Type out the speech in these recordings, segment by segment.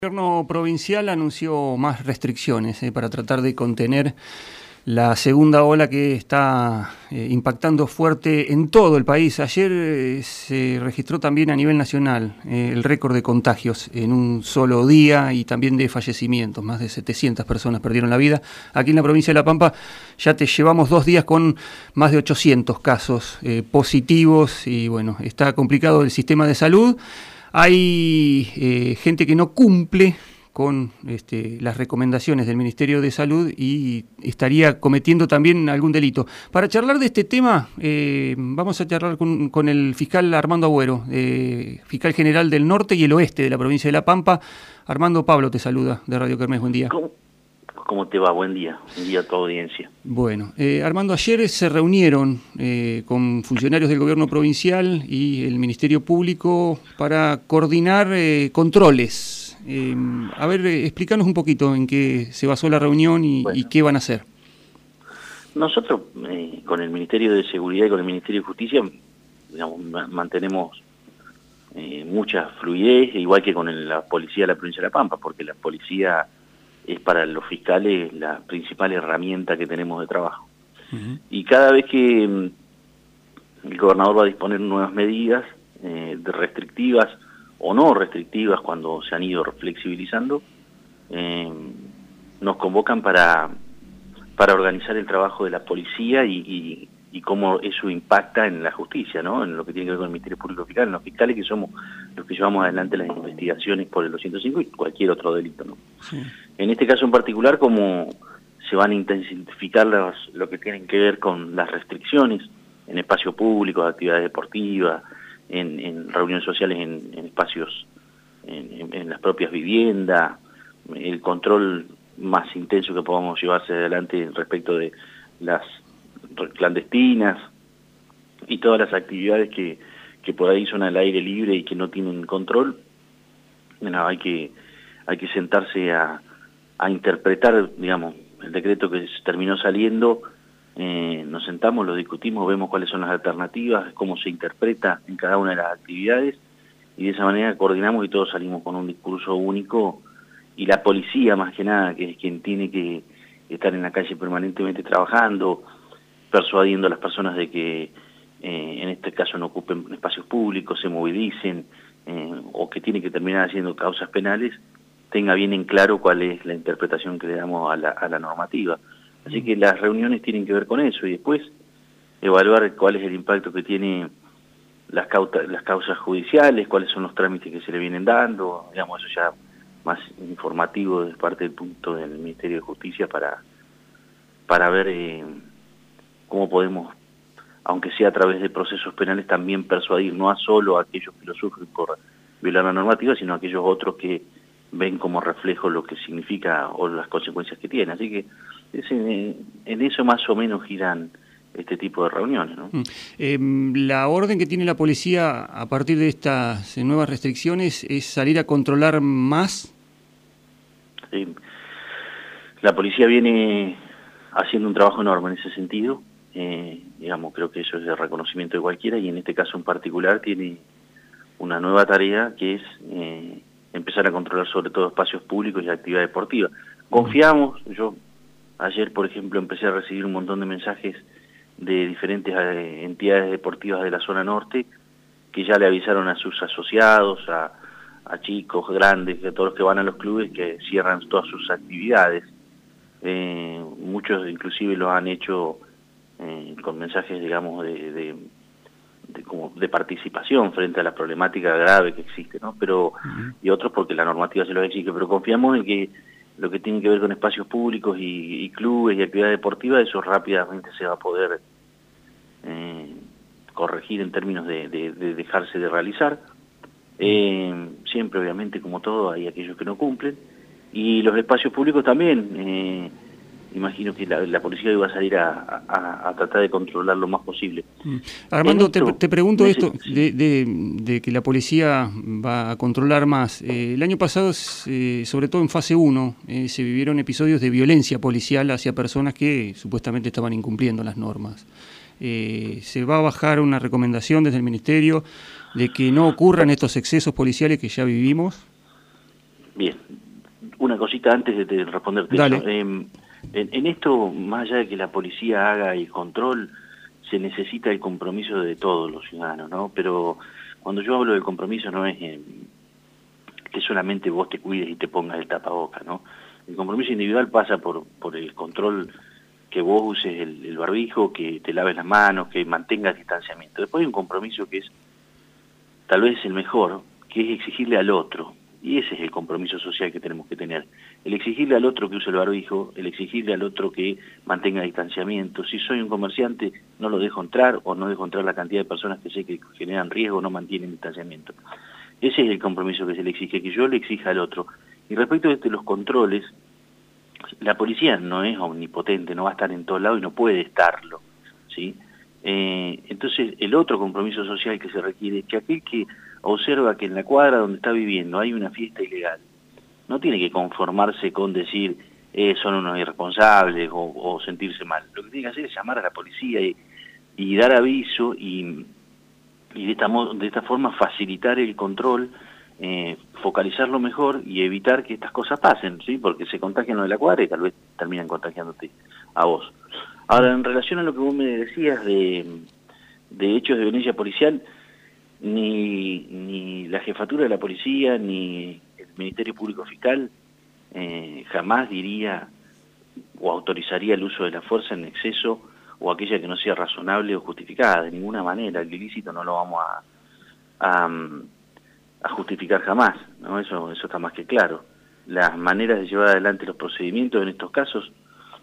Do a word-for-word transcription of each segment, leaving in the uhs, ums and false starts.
El gobierno provincial anunció más restricciones eh, para tratar de contener la segunda ola que está eh, impactando fuerte en todo el país. Ayer eh, se registró también a nivel nacional eh, el récord de contagios en un solo día y también de fallecimientos. Más de setecientas personas perdieron la vida. Aquí en la provincia de La Pampa ya te llevamos dos días con más de ochocientos casos eh, positivos y bueno, está complicado el sistema de salud. Hay eh, gente que no cumple con este, las recomendaciones del Ministerio de Salud y estaría cometiendo también algún delito. Para charlar de este tema, eh, vamos a charlar con, con el fiscal Armando Agüero, eh, fiscal general del norte y el oeste de la provincia de La Pampa. Armando, Pablo te saluda de Radio Kermés, buen día. ¿Cómo, cómo te va? Buen día, buen día a tu audiencia. Bueno, eh, Armando, ayer se reunieron eh, con funcionarios del gobierno provincial y el Ministerio Público para coordinar eh, controles. Eh, a ver, eh, explícanos un poquito en qué se basó la reunión y, bueno, y qué van a hacer. Nosotros, eh, con el Ministerio de Seguridad y con el Ministerio de Justicia, digamos, mantenemos eh, mucha fluidez, igual que con el, la policía de la provincia de La Pampa, porque la policía es para los fiscales la principal herramienta que tenemos de trabajo. Uh-huh. Y cada vez que el gobernador va a disponer nuevas medidas eh, de restrictivas o no restrictivas cuando se han ido flexibilizando, eh, nos convocan para, para organizar el trabajo de la policía y, y, y cómo eso impacta en la justicia, ¿no? En lo que tiene que ver con el Ministerio Público Fiscal, en los fiscales que somos los que llevamos adelante las investigaciones por el doscientos cinco y cualquier otro delito, ¿no? Sí. En este caso en particular, como se van a intensificar los, lo que tienen que ver con las restricciones en espacios públicos, actividades deportivas, En, en reuniones sociales, en, en espacios, en, en, en las propias viviendas, el control más intenso que podamos llevarse adelante respecto de las clandestinas y todas las actividades que, que por ahí son al aire libre y que no tienen control. Bueno, hay que, hay que sentarse a, a interpretar, digamos, el decreto que terminó saliendo. Eh, nos sentamos, lo discutimos, vemos cuáles son las alternativas, cómo se interpreta en cada una de las actividades y de esa manera coordinamos y todos salimos con un discurso único y la policía más que nada, que es quien tiene que estar en la calle permanentemente trabajando, persuadiendo a las personas de que eh, en este caso no ocupen espacios públicos, se movilicen eh, o que tiene que terminar haciendo causas penales, tenga bien en claro cuál es la interpretación que le damos a la, a la normativa. Así que las reuniones tienen que ver con eso y después evaluar cuál es el impacto que tiene las, cauta, las causas judiciales, cuáles son los trámites que se le vienen dando, digamos, eso ya más informativo de parte del punto del Ministerio de Justicia para, para ver eh, cómo podemos, aunque sea a través de procesos penales, también persuadir no a solo a aquellos que lo sufren por violar la normativa, sino a aquellos otros que ven como reflejo lo que significa o las consecuencias que tiene. Así que es en, en eso más o menos giran este tipo de reuniones, ¿no? Eh, la orden que tiene la policía a partir de estas nuevas restricciones es salir a controlar más. Sí. La policía viene haciendo un trabajo enorme en ese sentido. Eh, digamos, creo que eso es de reconocimiento de cualquiera y en este caso en particular tiene una nueva tarea que es eh, empezar a controlar sobre todo espacios públicos y actividad deportiva. Confiamos, yo ayer por ejemplo empecé a recibir un montón de mensajes de diferentes eh, entidades deportivas de la zona norte que ya le avisaron a sus asociados, a, a chicos, grandes, a todos los que van a los clubes que cierran todas sus actividades. Eh, muchos inclusive lo han hecho eh, con mensajes, digamos, de, de De, como de participación frente a la problemática grave que existe, ¿no? Pero uh-huh. Y otros porque la normativa se los exige, pero confiamos en que lo que tiene que ver con espacios públicos y, y clubes y actividad deportiva, eso rápidamente se va a poder eh, corregir en términos de, de, de dejarse de realizar. Eh, siempre, obviamente, como todo, hay aquellos que no cumplen, y los espacios públicos también. Eh, Imagino que la, la policía iba a salir a, a, a tratar de controlar lo más posible. Mm. Armando, esto, te, te pregunto esto, sí. de, de, de que la policía va a controlar más. Eh, el año pasado, eh, sobre todo en fase uno, eh, se vivieron episodios de violencia policial hacia personas que supuestamente estaban incumpliendo las normas. Eh, ¿Se va a bajar una recomendación desde el Ministerio de que no ocurran estos excesos policiales que ya vivimos? Bien, una cosita antes de, de responderte Dale. eso. Eh, en, en esto, más allá de que la policía haga el control, se necesita el compromiso de todos los ciudadanos, ¿no? Pero cuando yo hablo del compromiso no es eh, que solamente vos te cuides y te pongas el tapaboca, ¿no? El compromiso individual pasa por, por el control, que vos uses el, el barbijo, que te laves las manos, que mantengas distanciamiento. Después hay un compromiso que es tal vez el mejor, que es exigirle al otro. Y ese es el compromiso social que tenemos que tener. El exigirle al otro que use el barbijo, el exigirle al otro que mantenga distanciamiento. Si soy un comerciante, no lo dejo entrar o no dejo entrar la cantidad de personas que sé que generan riesgo o no mantienen distanciamiento. Ese es el compromiso que se le exige, que yo le exija al otro. Y respecto de los controles, la policía no es omnipotente, no va a estar en todos lados y no puede estarlo, ¿sí? Eh, entonces, el otro compromiso social que se requiere es que aquel que observa que en la cuadra donde está viviendo hay una fiesta ilegal, no tiene que conformarse con decir eh, son unos irresponsables o, o sentirse mal. Lo que tiene que hacer es llamar a la policía y, y dar aviso y, y de, esta, de esta forma facilitar el control, eh, focalizarlo mejor y evitar que estas cosas pasen, ¿sí? Porque se contagian los de la cuadra y tal vez terminan contagiándote a vos. Ahora, en relación a lo que vos me decías de, de hechos de violencia policial, ni, ni la jefatura de la policía, ni el Ministerio Público Fiscal eh, jamás diría o autorizaría el uso de la fuerza en exceso o aquella que no sea razonable o justificada, de ninguna manera. El ilícito no lo vamos a, a, a justificar jamás, ¿no? Eso, eso está más que claro. Las maneras de llevar adelante los procedimientos en estos casos,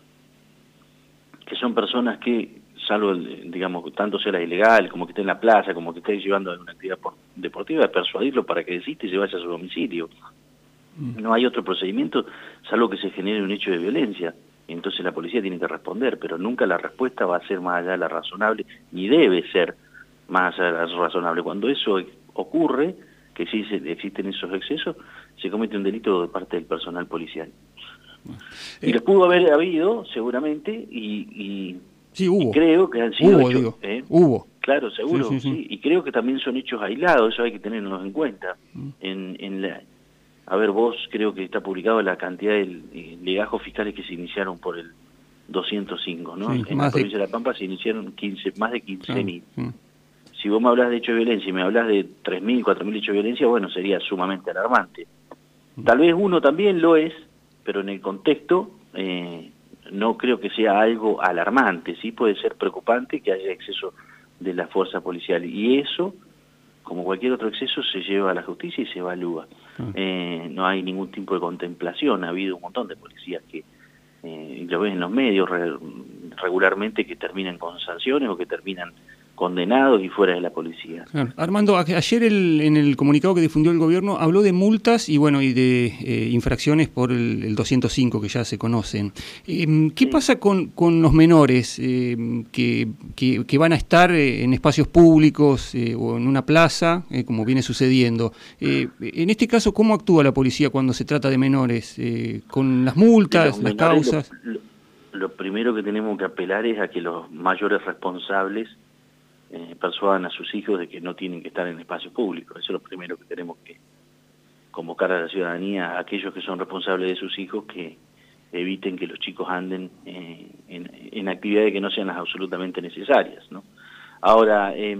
que son personas que, salvo, digamos, tanto sea la ilegal, como que esté en la plaza, como que esté llevando una actividad deportiva, de persuadirlo para que desista y se vaya a su domicilio. Mm. No hay otro procedimiento, salvo que se genere un hecho de violencia. Entonces la policía tiene que responder, pero nunca la respuesta va a ser más allá de la razonable, ni debe ser más allá de la razonable. Cuando eso ocurre, que sí existen esos excesos, se comete un delito de parte del personal policial. Y los pudo haber habido, seguramente, y, y, sí, hubo. y creo que han sido hubo, hechos, digo. ¿eh? Hubo. Claro, seguro, sí, sí, sí, sí. sí, y creo que también son hechos aislados, eso hay que tenerlos en cuenta. Mm. En, en la, a ver, vos creo que está publicado la cantidad de legajos fiscales que se iniciaron por el doscientos cinco, ¿no? Sí, en la provincia de... de La Pampa se iniciaron quince, más de quince mil. Claro, sí. Si vos me hablas de hechos de violencia y me hablas de tres mil, cuatro mil hechos de violencia, bueno, sería sumamente alarmante. Mm. Tal vez uno también lo es, pero en el contexto eh, no creo que sea algo alarmante. Sí puede ser preocupante que haya exceso de la fuerza policial, y eso, como cualquier otro exceso, se lleva a la justicia y se evalúa. Uh-huh. Eh, no hay ningún tipo de contemplación. Ha habido un montón de policías que, eh, lo ven en los medios re, regularmente, que terminan con sanciones o que terminan condenados y fuera de la policía. Claro. Armando, ayer el, en el comunicado que difundió el gobierno habló de multas y bueno y de eh, infracciones por el, el doscientos cinco que ya se conocen. Eh, ¿Qué sí. pasa con, con los menores eh, que, que, que van a estar en espacios públicos eh, o en una plaza, eh, como viene sucediendo? Eh, en este caso, ¿cómo actúa la policía cuando se trata de menores? Eh, ¿Con las multas, las causas? Lo, lo, lo primero que tenemos que apelar es a que los mayores responsables Eh, persuadan a sus hijos de que no tienen que estar en espacios públicos. Eso es lo primero que tenemos que convocar a la ciudadanía, a aquellos que son responsables de sus hijos, que eviten que los chicos anden eh, en, en actividades que no sean las absolutamente necesarias, ¿no? Ahora, eh,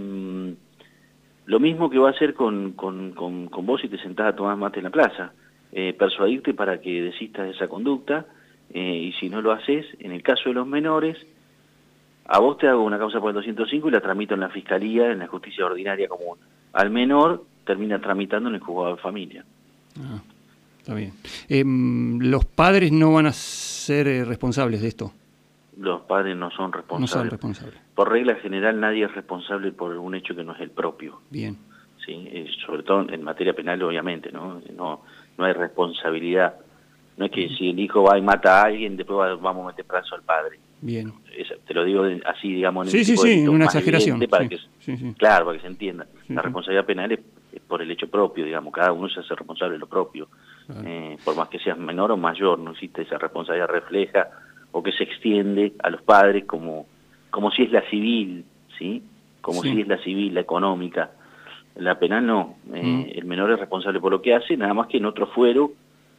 lo mismo que va a hacer con, con, con, con vos si te sentás a tomar mate en la plaza, eh, persuadirte para que desistas de esa conducta, eh, y si no lo haces, en el caso de los menores, a vos te hago una causa por el doscientos cinco y la tramito en la Fiscalía, en la Justicia Ordinaria Común. Al menor termina tramitando en el Juzgado de Familia. Ah, está bien. Eh, ¿Los padres no van a ser eh, responsables de esto? Los padres no son responsables. No son responsables. Por regla general nadie es responsable por un hecho que no es el propio. Bien. Sí, eh, sobre todo en materia penal, obviamente, ¿no? No, no hay responsabilidad. No es que uh-huh. si el hijo va y mata a alguien, después va, vamos a meter preso al padre. Bien. Es, te lo digo así, digamos, en sí, el sí, tipo sí, de en una exageración. Para sí, que, sí, sí. Claro, para que se entienda. Sí, la sí. responsabilidad penal es, es por el hecho propio, digamos, cada uno se hace responsable de lo propio. Claro. Eh, por más que seas menor o mayor, no existe esa responsabilidad refleja o que se extiende a los padres como, como si es la civil, ¿sí? Como sí. si es la civil, la económica. La penal no. Eh, mm. El menor es responsable por lo que hace, nada más que en otro fuero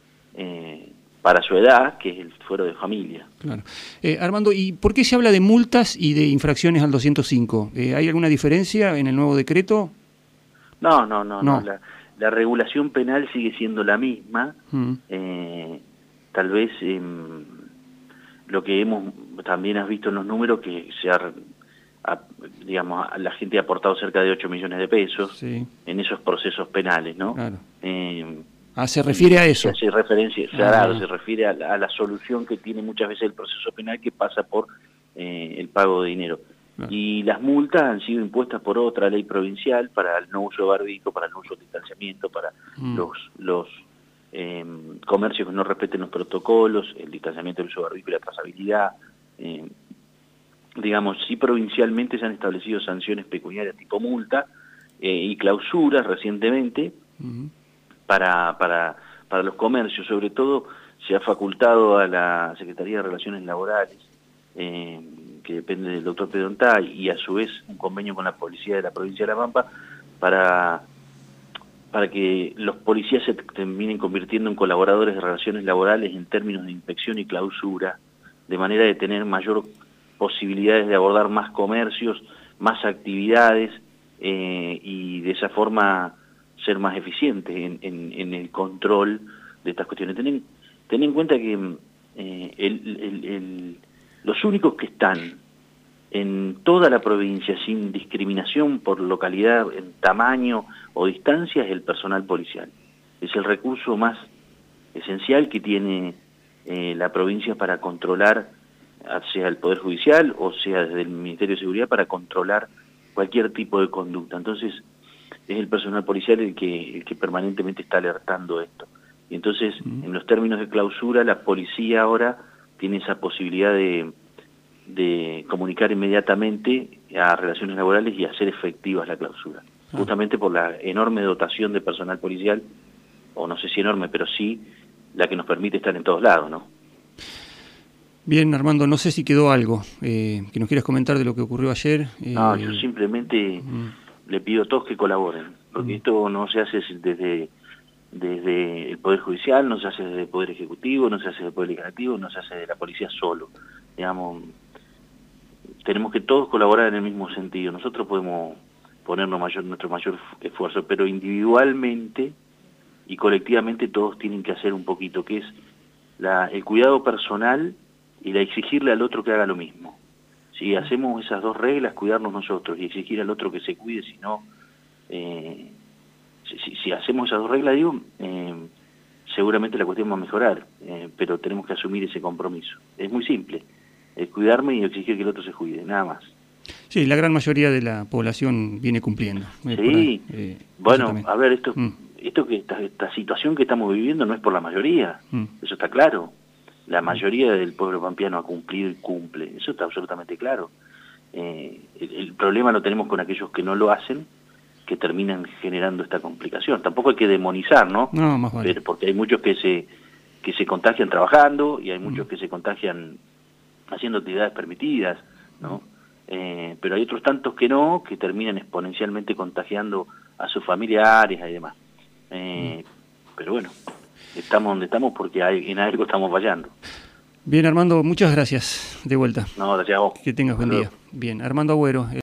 para su edad, que es el fuero de familia. Claro. Eh, Armando, ¿y por qué se habla de multas y de infracciones al doscientos cinco? Eh, ¿Hay alguna diferencia en el nuevo decreto? No, no, no, no. no. La, la regulación penal sigue siendo la misma. Mm. Eh, tal vez eh, lo que hemos también has visto en los números que se ha, a, digamos, la gente ha aportado cerca de ocho millones de pesos sí. en esos procesos penales, ¿no? Claro. Eh, ah, se refiere a eso. Se hace referencia, ah. claro, se refiere a la, a la solución que tiene muchas veces el proceso penal, que pasa por eh, el pago de dinero. Claro. Y las multas han sido impuestas por otra ley provincial para el no uso de barbijo, para el no uso de distanciamiento, para mm. los los eh, comercios que no respeten los protocolos, el distanciamiento del uso de barbijo y la trazabilidad. Eh, digamos, sí provincialmente se han establecido sanciones pecuniarias tipo multa eh, y clausuras recientemente mm. para, para, para los comercios. Sobre todo se ha facultado a la Secretaría de Relaciones Laborales, eh, que depende del doctor Pedontá, y a su vez un convenio con la policía de la provincia de La Pampa para, para que los policías se terminen convirtiendo en colaboradores de relaciones laborales en términos de inspección y clausura, de manera de tener mayor posibilidades de abordar más comercios, más actividades, eh, y de esa forma ser más eficientes en, en, en el control de estas cuestiones. Ten, ten en cuenta que eh, el, el, el los únicos que están en toda la provincia sin discriminación por localidad, en tamaño o distancia, es el personal policial. Es el recurso más esencial que tiene eh, la provincia para controlar, sea el Poder Judicial o sea desde el Ministerio de Seguridad, para controlar cualquier tipo de conducta. Entonces es el personal policial el que, el que permanentemente está alertando esto. Y entonces, mm. en los términos de clausura, la policía ahora tiene esa posibilidad de, de comunicar inmediatamente a relaciones laborales y hacer efectivas la clausura. Ah. Justamente por la enorme dotación de personal policial, o no sé si enorme, pero sí la que nos permite estar en todos lados, ¿no? Bien, Armando, no sé si quedó algo eh, que nos quieras comentar de lo que ocurrió ayer. Eh... No, yo simplemente mm. le pido a todos que colaboren, porque mm. esto no se hace desde... desde el Poder Judicial, no se hace desde el Poder Ejecutivo, no se hace desde el Poder Legislativo, no se hace de la policía solo. Digamos, tenemos que todos colaborar en el mismo sentido. Nosotros podemos ponernos mayor, nuestro mayor esfuerzo, pero individualmente y colectivamente todos tienen que hacer un poquito, que es la, el cuidado personal y la exigirle al otro que haga lo mismo. Si hacemos esas dos reglas, cuidarnos nosotros y exigir al otro que se cuide, si no... Eh, Si, si hacemos esas dos reglas, digo, eh, seguramente la cuestión va a mejorar, eh, pero tenemos que asumir ese compromiso. Es muy simple, es cuidarme y exigir que el otro se cuide, nada más. Sí, la gran mayoría de la población viene cumpliendo. Eh, sí, ahí, eh, bueno, a ver, esto, mm. esto que esta, esta situación que estamos viviendo no es por la mayoría, mm. eso está claro. La mayoría del pueblo pampeano ha cumplido y cumple, eso está absolutamente claro. Eh, el, el problema lo tenemos con aquellos que no lo hacen, que terminan generando esta complicación. Tampoco hay que demonizar, ¿no? No, más vale. Pero porque hay muchos que se que se contagian trabajando y hay muchos mm. que se contagian haciendo actividades permitidas, ¿no? Mm. Eh, pero hay otros tantos que no, que terminan exponencialmente contagiando a sus familiares y demás. Eh, mm. Pero bueno, estamos donde estamos porque hay, en algo estamos fallando. Bien, Armando, muchas gracias de vuelta. No, gracias a vos. Que tengas buen día. Bien, Armando Agüero.